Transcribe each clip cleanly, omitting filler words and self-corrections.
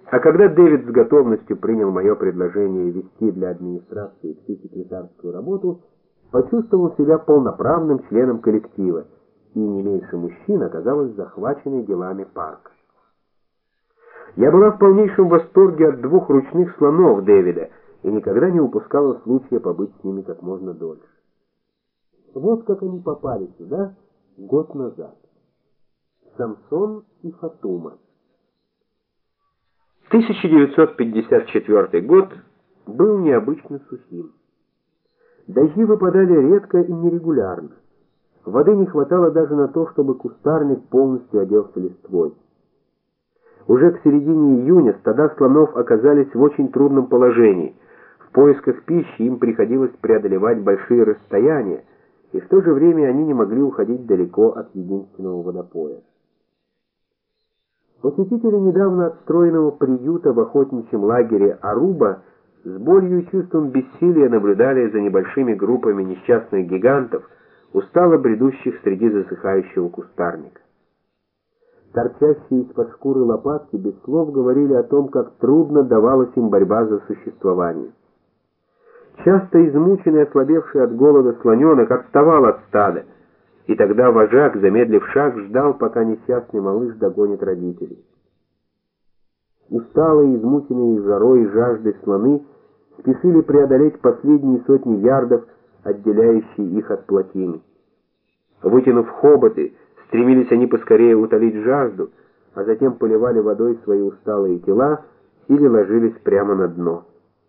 А когда Дэвид с готовностью принял мое предложение вести для администрации всю секретарскую работу, почувствовал себя полноправным членом коллектива, и не меньше мужчин оказалось захваченной делами парка. Я была в полнейшем восторге от двух ручных слонов Дэвида и никогда не упускала случая побыть с ними как можно дольше. Вот как они попали сюда год назад. Самсон и Фатума. 1954 год был необычно сухим. Дожди выпадали редко и нерегулярно. Воды не хватало даже на то, чтобы кустарник полностью оделся листвой. Уже к середине июня стада слонов оказались в очень трудном положении. В поисках пищи им приходилось преодолевать большие расстояния, и в то же время они не могли уходить далеко от единственного водопоя. Посетители недавно отстроенного приюта в охотничьем лагере Аруба с болью и чувством бессилия наблюдали за небольшими группами несчастных гигантов, устало бредущих среди засыхающего кустарника. Торчащие из-под шкуры лопатки без слов говорили о том, как трудно давалась им борьба за существование. Часто измученный, ослабевший от голода слоненок отставал от стада, и тогда вожак, замедлив шаг, ждал, пока несчастный малыш догонит родителей. Усталые, измученные жарой и жаждой слоны спешили преодолеть последние сотни ярдов, отделяющие их от плотины. Вытянув хоботы, стремились они поскорее утолить жажду, а затем поливали водой свои усталые тела или ложились прямо на дно.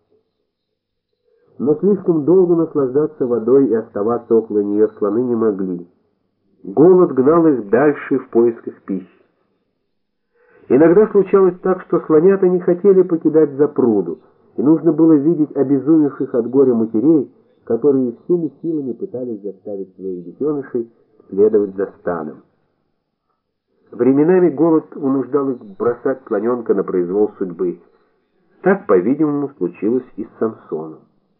Но слишком долго наслаждаться водой и оставаться около нее слоны не могли. Голод гнал их дальше в поисках пищи. Иногда случалось так, что слонята не хотели покидать запруду, и нужно было видеть обезумевших от горя матерей, которые всеми силами пытались заставить своих детенышей следовать за стадом. Временами голод вынуждал их бросать слоненка на произвол судьбы. Так, по-видимому, случилось и с Самсоном.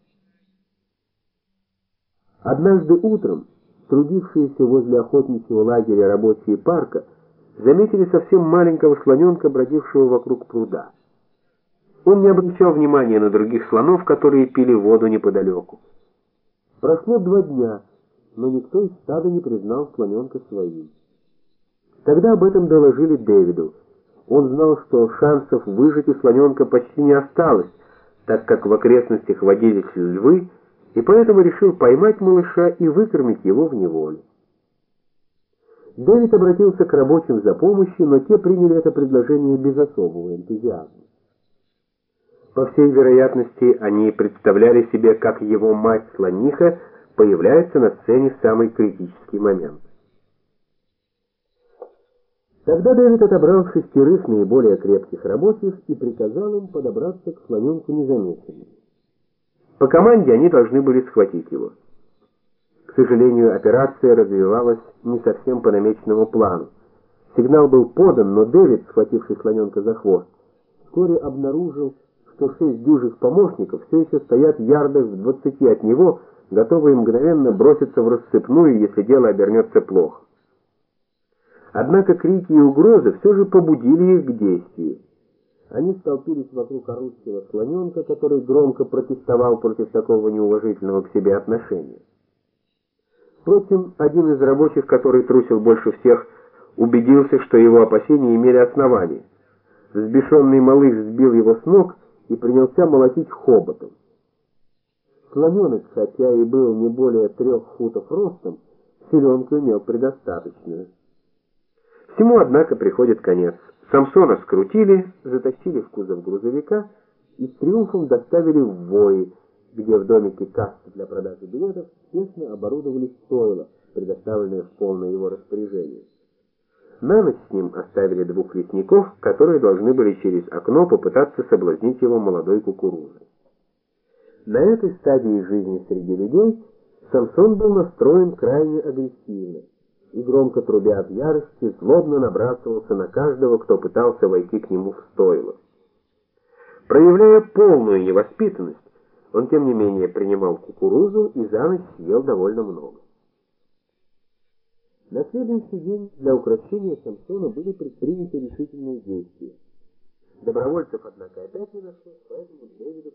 Однажды утром трудившиеся возле охотничьего лагеря рабочие парка заметили совсем маленького слоненка, бродившего вокруг пруда. Он не обращал внимания на других слонов, которые пили воду неподалеку. Прошло 2 дня, но никто из стада не признал слоненка своим. Тогда об этом доложили Дэвиду. Он знал, что шансов выжить у слоненка почти не осталось, так как в окрестностях водились львы, и поэтому решил поймать малыша и выкормить его в неволе. Дэвид обратился к рабочим за помощью, но те приняли это предложение без особого энтузиазма. По всей вероятности, они представляли себе, как его мать-слониха появляется на сцене в самый критический момент. Тогда Дэвид отобрал 6 наиболее крепких рабочих и приказал им подобраться к слоненку незамеченным. По команде они должны были схватить его. К сожалению, операция развивалась не совсем по намеченному плану. Сигнал был подан, но Дэвид, схвативший слоненка за хвост, вскоре обнаружил, что 6 дюжих помощников все еще стоят ярдах в 20 от него, готовые мгновенно броситься в рассыпную, если дело обернется плохо. Однако крики и угрозы все же побудили их к действию. Они столпились вокруг орущего слоненка, который громко протестовал против такого неуважительного к себе отношения. Впрочем, один из рабочих, который трусил больше всех, убедился, что его опасения имели основание. Взбешенный малыш сбил его с ног и принялся молотить хоботом. Слоненок, хотя и был не более 3 футов ростом, силенку имел предостаточную. Всему, однако, приходит конец. Самсона скрутили, затащили в кузов грузовика и с триумфом доставили в Вои, где в домике кассы для продажи билетов тесно оборудовали стойло, предоставленное в полное его распоряжение. На ночь с ним оставили 2 лесников, которые должны были через окно попытаться соблазнить его молодой кукурузой. На этой стадии жизни среди людей Самсон был настроен крайне агрессивно и, громко трубя от ярости, злобно набрасывался на каждого, кто пытался войти к нему в стойло. Проявляя полную невоспитанность, он, тем не менее, принимал кукурузу и за ночь съел довольно много. На следующий день для укрощения Самсона были предприняты решительные действия. Добровольцев, однако, опять не нашлось, поэтому